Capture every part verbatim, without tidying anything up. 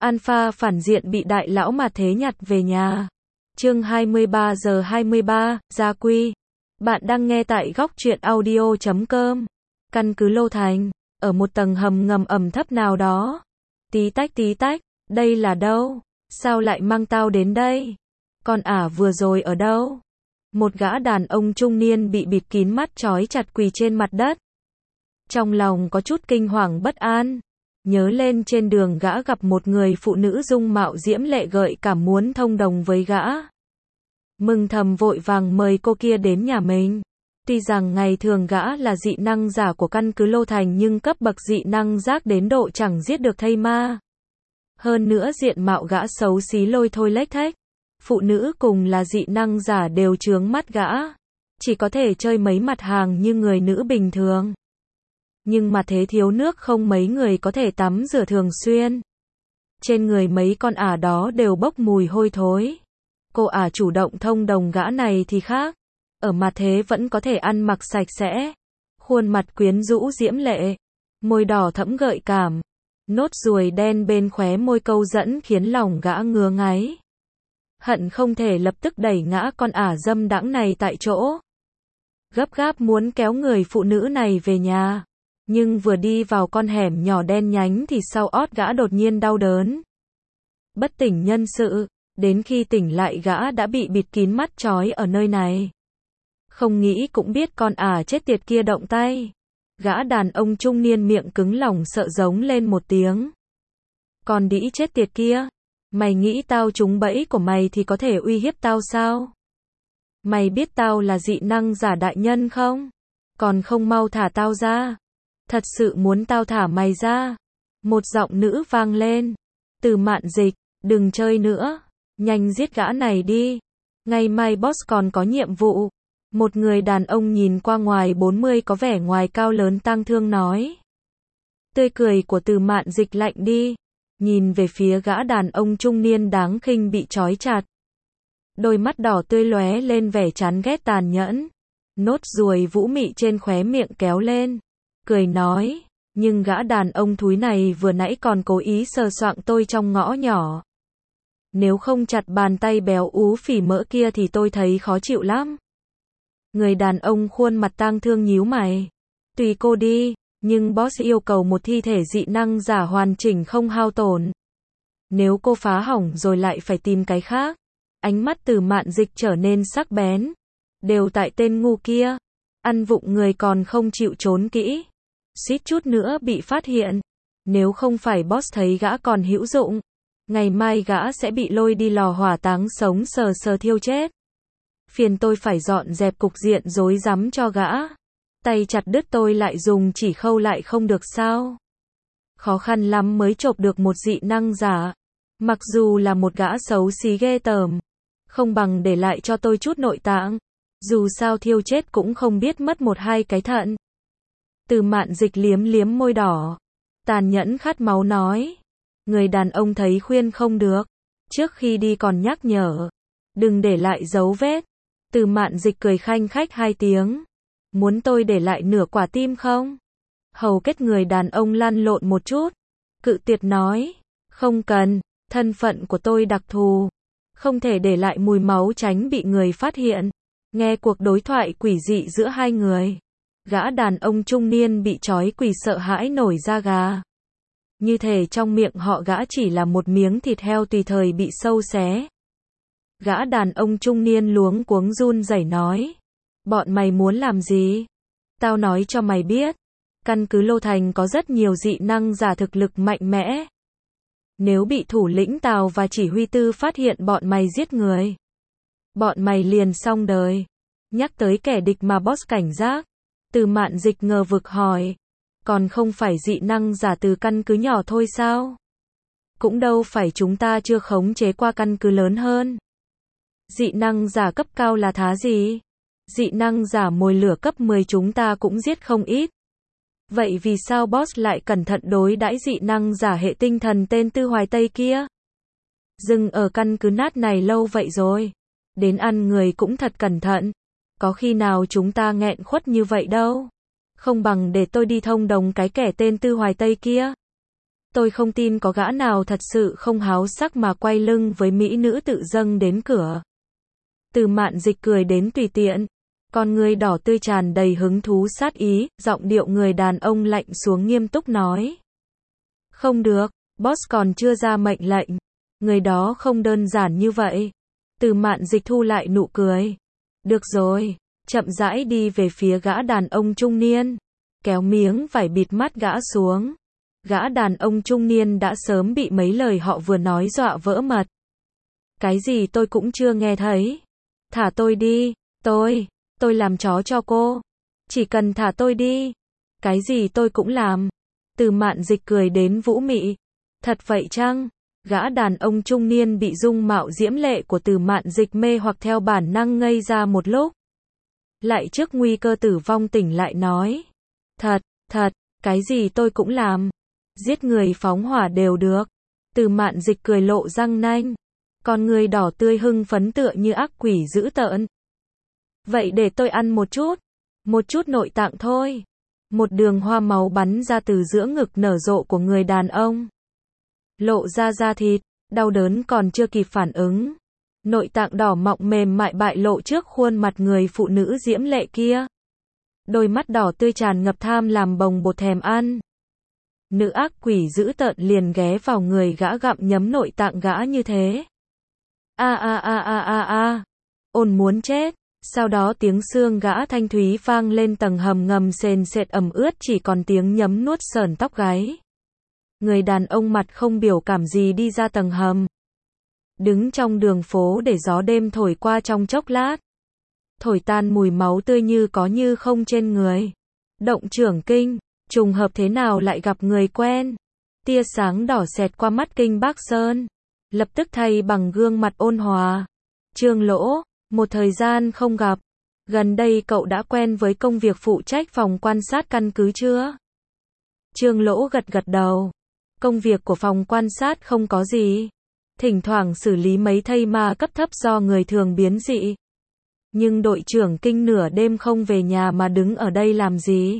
Alpha phản diện bị đại lão mà thế nhặt về nhà. Chương hai mươi ba giờ hai mươi ba, gia quy. Bạn đang nghe tại góc truyện audio chấm com. Căn cứ Lô Thành, ở một tầng hầm ngầm ẩm thấp nào đó. Tí tách tí tách, đây là đâu? Sao lại mang tao đến đây? Con ả vừa rồi ở đâu? Một gã đàn ông trung niên bị bịt kín mắt trói chặt quỳ trên mặt đất. Trong lòng có chút kinh hoàng bất an. Nhớ lên trên đường gã gặp một người phụ nữ dung mạo diễm lệ gợi cảm muốn thông đồng với gã. Mừng thầm vội vàng mời cô kia đến nhà mình. Tuy rằng ngày thường gã là dị năng giả của căn cứ Lô Thành nhưng cấp bậc dị năng giác đến độ chẳng giết được thây ma. Hơn nữa diện mạo gã xấu xí lôi thôi lếch thếch. Phụ nữ cùng là dị năng giả đều chướng mắt gã. Chỉ có thể chơi mấy mặt hàng như người nữ bình thường. Nhưng mà thế thiếu nước không mấy người có thể tắm rửa thường xuyên. Trên người mấy con ả đó đều bốc mùi hôi thối. Cô ả chủ động thông đồng gã này thì khác. Ở mặt thế vẫn có thể ăn mặc sạch sẽ. Khuôn mặt quyến rũ diễm lệ. Môi đỏ thẫm gợi cảm. Nốt ruồi đen bên khóe môi câu dẫn khiến lòng gã ngứa ngáy. Hận không thể lập tức đẩy ngã con ả dâm đãng này tại chỗ. Gấp gáp muốn kéo người phụ nữ này về nhà. Nhưng vừa đi vào con hẻm nhỏ đen nhánh thì sau ót gã đột nhiên đau đớn. Bất tỉnh nhân sự, đến khi tỉnh lại gã đã bị bịt kín mắt trói ở nơi này. Không nghĩ cũng biết con ả chết tiệt kia động tay. Gã đàn ông trung niên miệng cứng lỏng sợ giống lên một tiếng. Con đĩ chết tiệt kia, mày nghĩ tao trúng bẫy của mày thì có thể uy hiếp tao sao? Mày biết tao là dị năng giả đại nhân không? Còn không mau thả tao ra. Thật sự muốn tao thả mày ra. Một giọng nữ vang lên. Từ Mạn Dịch, đừng chơi nữa. Nhanh giết gã này đi. Ngày mai boss còn có nhiệm vụ. Một người đàn ông nhìn qua ngoài bốn mươi có vẻ ngoài cao lớn tang thương nói. Tươi cười của Từ Mạn Dịch lạnh đi. Nhìn về phía gã đàn ông trung niên đáng khinh bị trói chặt. Đôi mắt đỏ tươi lóe lên vẻ chán ghét tàn nhẫn. Nốt ruồi vũ mị trên khóe miệng kéo lên. Cười nói, nhưng gã đàn ông thúi này vừa nãy còn cố ý sờ soạng tôi trong ngõ nhỏ. Nếu không chặt bàn tay béo ú phỉ mỡ kia thì tôi thấy khó chịu lắm. Người đàn ông khuôn mặt tang thương nhíu mày. Tùy cô đi, nhưng boss yêu cầu một thi thể dị năng giả hoàn chỉnh không hao tổn. Nếu cô phá hỏng rồi lại phải tìm cái khác. Ánh mắt Từ Mạn Dịch trở nên sắc bén. Đều tại tên ngu kia. Ăn vụng người còn không chịu trốn kỹ. Suýt chút nữa bị phát hiện. Nếu không phải boss thấy gã còn hữu dụng. Ngày mai gã sẽ bị lôi đi lò hỏa táng sống sờ sờ thiêu chết. Phiền tôi phải dọn dẹp cục diện rối rắm cho gã. Tay chặt đứt tôi lại dùng chỉ khâu lại không được sao? Khó khăn lắm mới chộp được một dị năng giả. Mặc dù là một gã xấu xí ghê tởm. Không bằng để lại cho tôi chút nội tạng. Dù sao thiêu chết cũng không biết mất một hai cái thận. Từ Mạn Dịch liếm liếm môi đỏ. Tàn nhẫn khát máu nói. Người đàn ông thấy khuyên không được. Trước khi đi còn nhắc nhở. Đừng để lại dấu vết. Từ Mạn Dịch cười khanh khách hai tiếng. Muốn tôi để lại nửa quả tim không? Hầu kết người đàn ông lăn lộn một chút. Cự tuyệt nói. Không cần, thân phận của tôi đặc thù. Không thể để lại mùi máu tránh bị người phát hiện. Nghe cuộc đối thoại quỷ dị giữa hai người. Gã đàn ông trung niên bị trói quỳ sợ hãi nổi da gà. Như thể trong miệng họ gã chỉ là một miếng thịt heo tùy thời bị sâu xé. Gã đàn ông trung niên luống cuống run rẩy nói. Bọn mày muốn làm gì? Tao nói cho mày biết. Căn cứ Lô Thành có rất nhiều dị năng giả thực lực mạnh mẽ. Nếu bị thủ lĩnh Tào và chỉ huy Tư phát hiện bọn mày giết người. Bọn mày liền xong đời. Nhắc tới kẻ địch mà boss cảnh giác. Từ Mạn Dịch ngờ vực hỏi. Còn không phải dị năng giả từ căn cứ nhỏ thôi sao? Cũng đâu phải chúng ta chưa khống chế qua căn cứ lớn hơn. Dị năng giả cấp cao là thá gì? Dị năng giả mồi lửa cấp mười chúng ta cũng giết không ít. Vậy vì sao boss lại cẩn thận đối đãi dị năng giả hệ tinh thần tên Tư Hoài Tây kia? Dừng ở căn cứ nát này lâu vậy rồi. Đến ăn người cũng thật cẩn thận. Có khi nào chúng ta nghẹn khuất như vậy đâu. Không bằng để tôi đi thông đồng cái kẻ tên Tư Hoài Tây kia. Tôi không tin có gã nào thật sự không háo sắc mà quay lưng với mỹ nữ tự dâng đến cửa. Từ Mạn Dịch cười đến tùy tiện, con người đỏ tươi tràn đầy hứng thú sát ý, giọng điệu người đàn ông lạnh xuống nghiêm túc nói. Không được, boss còn chưa ra mệnh lệnh. Người đó không đơn giản như vậy. Từ Mạn Dịch thu lại nụ cười. Được rồi, chậm rãi đi về phía gã đàn ông trung niên, kéo miếng vải bịt mắt gã xuống. Gã đàn ông trung niên đã sớm bị mấy lời họ vừa nói dọa vỡ mật. Cái gì tôi cũng chưa nghe thấy. Thả tôi đi, tôi, tôi làm chó cho cô. Chỉ cần thả tôi đi. Cái gì tôi cũng làm. Từ Mạn Dịch cười đến vũ mị. Thật vậy chăng? Gã đàn ông trung niên bị dung mạo diễm lệ của Từ Mạn Dịch mê hoặc theo bản năng ngây ra một lúc. Lại trước nguy cơ tử vong tỉnh lại nói. Thật, thật, cái gì tôi cũng làm. Giết người phóng hỏa đều được. Từ Mạn Dịch cười lộ răng nanh. Con người đỏ tươi hưng phấn tựa như ác quỷ dữ tợn. Vậy để tôi ăn một chút. Một chút nội tạng thôi. Một đường hoa máu bắn ra từ giữa ngực nở rộ của người đàn ông. Lộ ra da thịt, đau đớn còn chưa kịp phản ứng. Nội tạng đỏ mọng mềm mại bại lộ trước khuôn mặt người phụ nữ diễm lệ kia. Đôi mắt đỏ tươi tràn ngập tham làm bồng bột thèm ăn. Nữ ác quỷ dữ tợn liền ghé vào người gã gặm nhấm nội tạng gã như thế. A a a a a a. Ôn muốn chết. Sau đó tiếng xương gã thanh thúy vang lên tầng hầm ngầm sền sệt ẩm ướt chỉ còn tiếng nhấm nuốt sởn tóc gáy. Người đàn ông mặt không biểu cảm gì đi ra tầng hầm. Đứng trong đường phố để gió đêm thổi qua trong chốc lát. Thổi tan mùi máu tươi như có như không trên người. Động trưởng kinh, trùng hợp thế nào lại gặp người quen. Tia sáng đỏ xẹt qua mắt Kinh Bác Sơn. Lập tức thay bằng gương mặt ôn hòa. Trương Lỗ, một thời gian không gặp. Gần đây cậu đã quen với công việc phụ trách phòng quan sát căn cứ chưa? Trương Lỗ gật gật đầu. Công việc của phòng quan sát không có gì. Thỉnh thoảng xử lý mấy thây ma cấp thấp do người thường biến dị. Nhưng đội trưởng Kinh nửa đêm không về nhà mà đứng ở đây làm gì?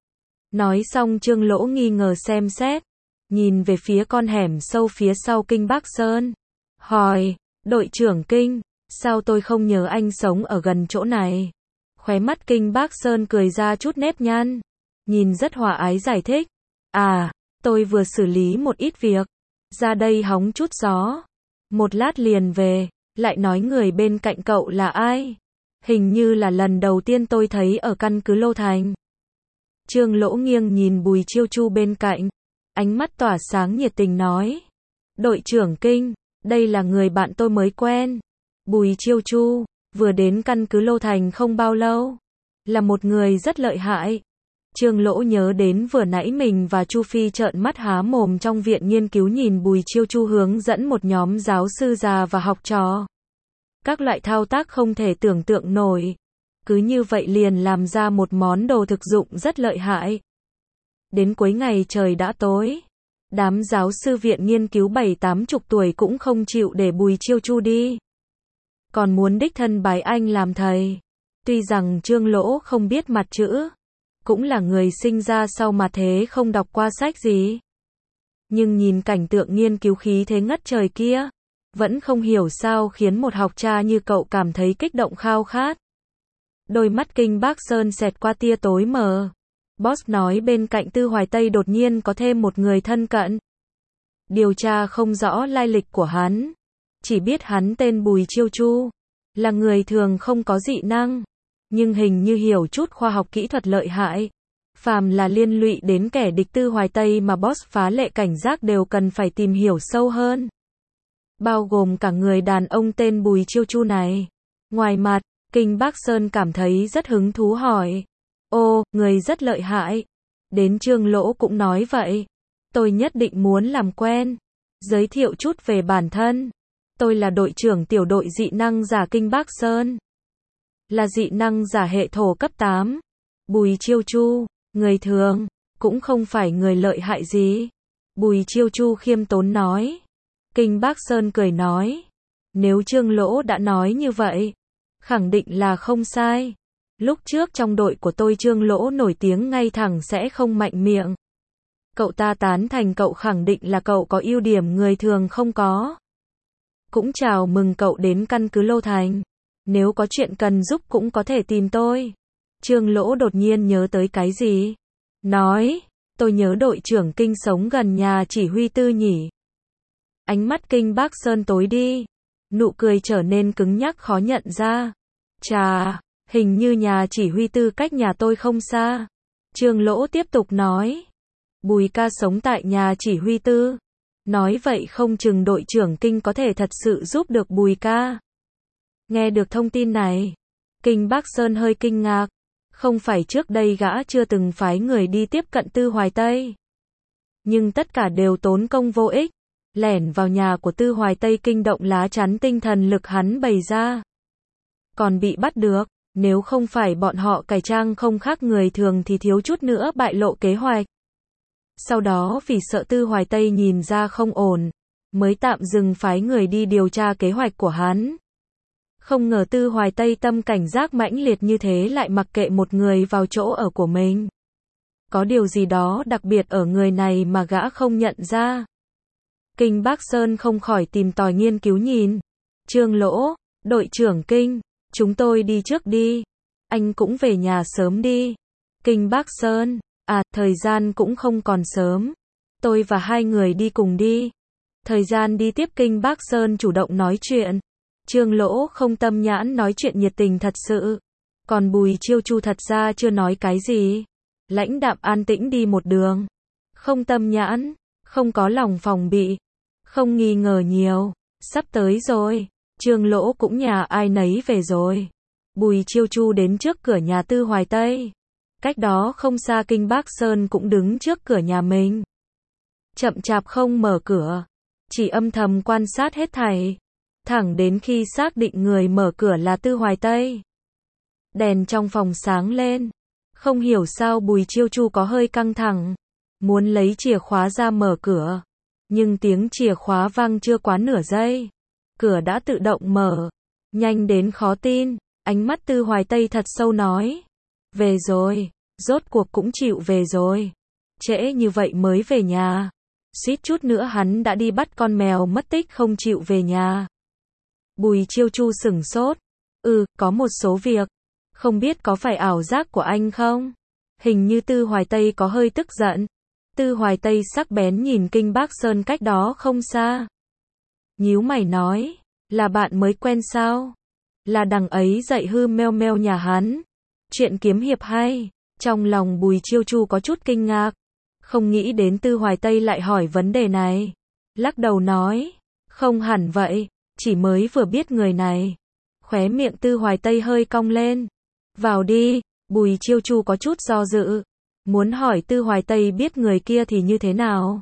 Nói xong Trương Lỗ nghi ngờ xem xét. Nhìn về phía con hẻm sâu phía sau Kinh Bác Sơn. Hỏi, đội trưởng Kinh, sao tôi không nhớ anh sống ở gần chỗ này? Khóe mắt Kinh Bác Sơn cười ra chút nếp nhăn. Nhìn rất hòa ái giải thích. À, tôi vừa xử lý một ít việc. Ra đây hóng chút gió. Một lát liền về. Lại nói người bên cạnh cậu là ai? Hình như là lần đầu tiên tôi thấy ở căn cứ Lô Thành. Trương Lỗ nghiêng nhìn Bùi Chiêu Chu bên cạnh. Ánh mắt tỏa sáng nhiệt tình nói. Đội trưởng Kinh, đây là người bạn tôi mới quen. Bùi Chiêu Chu, vừa đến căn cứ Lô Thành không bao lâu. Là một người rất lợi hại. Trương Lỗ nhớ đến vừa nãy mình và Chu Phi trợn mắt há mồm trong viện nghiên cứu nhìn Bùi Chiêu Chu hướng dẫn một nhóm giáo sư già và học trò. Các loại thao tác không thể tưởng tượng nổi. Cứ như vậy liền làm ra một món đồ thực dụng rất lợi hại. Đến cuối ngày trời đã tối. Đám giáo sư viện nghiên cứu bảy tám chục tuổi cũng không chịu để Bùi Chiêu Chu đi. Còn muốn đích thân bái anh làm thầy. Tuy rằng Trương Lỗ không biết mặt chữ. Cũng là người sinh ra sau mà thế không đọc qua sách gì. Nhưng nhìn cảnh tượng nghiên cứu khí thế ngất trời kia. Vẫn không hiểu sao khiến một học trò như cậu cảm thấy kích động khao khát. Đôi mắt Kinh Bác Sơn xẹt qua tia tối mờ. Boss nói bên cạnh Tư Hoài Tây đột nhiên có thêm một người thân cận. Điều tra không rõ lai lịch của hắn. Chỉ biết hắn tên Bùi Chiêu Chu. Là người thường không có dị năng. Nhưng hình như hiểu chút khoa học kỹ thuật lợi hại. Phàm là liên lụy đến kẻ địch Tư Hoài Tây mà boss phá lệ cảnh giác đều cần phải tìm hiểu sâu hơn. Bao gồm cả người đàn ông tên Bùi Chiêu Chu này. Ngoài mặt, Kinh Bác Sơn cảm thấy rất hứng thú hỏi. Ô, người rất lợi hại. Đến Trương Lỗ cũng nói vậy. Tôi nhất định muốn làm quen. Giới thiệu chút về bản thân. Tôi là đội trưởng tiểu đội dị năng giả Kinh Bác Sơn. Là dị năng giả hệ thổ cấp tám. Bùi Chiêu Chu, người thường, cũng không phải người lợi hại gì. Bùi Chiêu Chu khiêm tốn nói. Kinh Bác Sơn cười nói. Nếu Trương Lỗ đã nói như vậy, khẳng định là không sai. Lúc trước trong đội của tôi Trương Lỗ nổi tiếng ngay thẳng sẽ không mạnh miệng. Cậu ta tán thành cậu khẳng định là cậu có ưu điểm người thường không có. Cũng chào mừng cậu đến căn cứ Lô Thành. Nếu có chuyện cần giúp cũng có thể tìm tôi. Trương Lỗ đột nhiên nhớ tới cái gì. Nói, tôi nhớ đội trưởng Kinh sống gần nhà chỉ huy Tư nhỉ. Ánh mắt Kinh Bác Sơn tối đi. Nụ cười trở nên cứng nhắc khó nhận ra. Chà, hình như nhà chỉ huy Tư cách nhà tôi không xa. Trương Lỗ tiếp tục nói. Bùi ca sống tại nhà chỉ huy Tư. Nói vậy không chừng đội trưởng Kinh có thể thật sự giúp được Bùi ca. Nghe được thông tin này, Kinh Bác Sơn hơi kinh ngạc. Không phải trước đây gã chưa từng phái người đi tiếp cận Tư Hoài Tây. Nhưng tất cả đều tốn công vô ích. Lẻn vào nhà của Tư Hoài Tây kinh động lá chắn tinh thần lực hắn bày ra. Còn bị bắt được, nếu không phải bọn họ cải trang không khác người thường thì thiếu chút nữa bại lộ kế hoạch. Sau đó vì sợ Tư Hoài Tây nhìn ra không ổn, mới tạm dừng phái người đi điều tra kế hoạch của hắn. Không ngờ Tư Hoài Tây tâm cảnh giác mãnh liệt như thế lại mặc kệ một người vào chỗ ở của mình. Có điều gì đó đặc biệt ở người này mà gã không nhận ra. Kinh Bác Sơn không khỏi tìm tòi nghiên cứu nhìn. Trương Lỗ, đội trưởng Kinh, chúng tôi đi trước đi. Anh cũng về nhà sớm đi. Kinh Bác Sơn, à, thời gian cũng không còn sớm. Tôi và hai người đi cùng đi. Thời gian đi tiếp Kinh Bác Sơn chủ động nói chuyện. Trương Lỗ không tâm nhãn nói chuyện nhiệt tình thật sự. Còn Bùi Chiêu Chu thật ra chưa nói cái gì. Lãnh đạm an tĩnh đi một đường. Không tâm nhãn, không có lòng phòng bị, không nghi ngờ nhiều. Sắp tới rồi, Trương Lỗ cũng nhà ai nấy về rồi. Bùi Chiêu Chu đến trước cửa nhà Tư Hoài Tây. Cách đó không xa Kinh Bác Sơn cũng đứng trước cửa nhà mình. Chậm chạp không mở cửa, chỉ âm thầm quan sát hết thảy. Thẳng đến khi xác định người mở cửa là Tư Hoài Tây. Đèn trong phòng sáng lên. Không hiểu sao Bùi Chiêu Chu có hơi căng thẳng. Muốn lấy chìa khóa ra mở cửa. Nhưng tiếng chìa khóa vang chưa quá nửa giây. Cửa đã tự động mở. Nhanh đến khó tin. Ánh mắt Tư Hoài Tây thật sâu nói. Về rồi. Rốt cuộc cũng chịu về rồi. Trễ như vậy mới về nhà. Suýt chút nữa hắn đã đi bắt con mèo mất tích không chịu về nhà. Bùi Chiêu Chu sửng sốt. Ừ, có một số việc. Không biết có phải ảo giác của anh không? Hình như Tư Hoài Tây có hơi tức giận. Tư Hoài Tây sắc bén nhìn Kinh Bác Sơn cách đó không xa. Nhíu mày nói, là bạn mới quen sao? Là đằng ấy dạy hư meo meo nhà hắn. Chuyện kiếm hiệp hay. Trong lòng Bùi Chiêu Chu có chút kinh ngạc. Không nghĩ đến Tư Hoài Tây lại hỏi vấn đề này. Lắc đầu nói, không hẳn vậy, chỉ mới vừa biết người này. Khóe miệng Tư Hoài Tây hơi cong lên. Vào đi, Bùi Chiêu Chu có chút do dự. Muốn hỏi Tư Hoài Tây biết người kia thì như thế nào.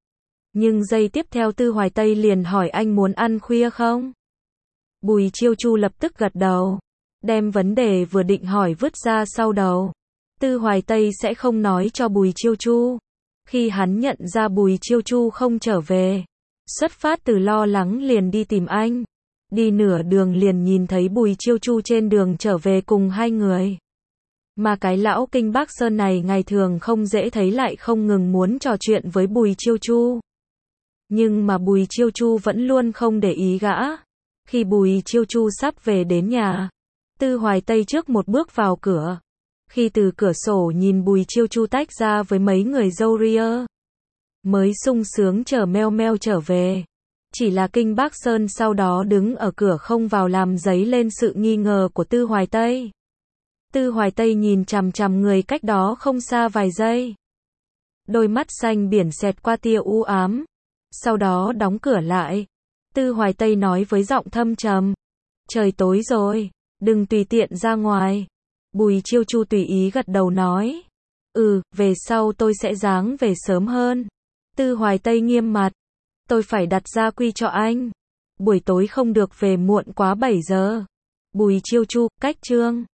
Nhưng giây tiếp theo Tư Hoài Tây liền hỏi anh muốn ăn khuya không? Bùi Chiêu Chu lập tức gật đầu. Đem vấn đề vừa định hỏi vứt ra sau đầu. Tư Hoài Tây sẽ không nói cho Bùi Chiêu Chu. Khi hắn nhận ra Bùi Chiêu Chu không trở về. Xuất phát từ lo lắng liền đi tìm anh. Đi nửa đường liền nhìn thấy Bùi Chiêu Chu trên đường trở về cùng hai người. Mà cái lão Kinh Bác Sơn này ngày thường không dễ thấy lại không ngừng muốn trò chuyện với Bùi Chiêu Chu. Nhưng mà Bùi Chiêu Chu vẫn luôn không để ý gã. Khi Bùi Chiêu Chu sắp về đến nhà, Tư Hoài Tây trước một bước vào cửa. Khi từ cửa sổ nhìn Bùi Chiêu Chu tách ra với mấy người dâu ria, mới sung sướng chờ meo meo trở về. Chỉ là Kinh Bác Sơn sau đó đứng ở cửa không vào làm dấy lên sự nghi ngờ của Tư Hoài Tây. Tư Hoài Tây nhìn chằm chằm người cách đó không xa vài giây. Đôi mắt xanh biển xẹt qua tia u ám. Sau đó đóng cửa lại. Tư Hoài Tây nói với giọng thâm trầm. Trời tối rồi, đừng tùy tiện ra ngoài. Bùi Chiêu Chu tùy ý gật đầu nói. Ừ, về sau tôi sẽ ráng về sớm hơn. Tư Hoài Tây nghiêm mặt. Tôi phải đặt gia quy cho anh. Buổi tối không được về muộn quá bảy giờ. Bùi Chiêu Chu, cách chương.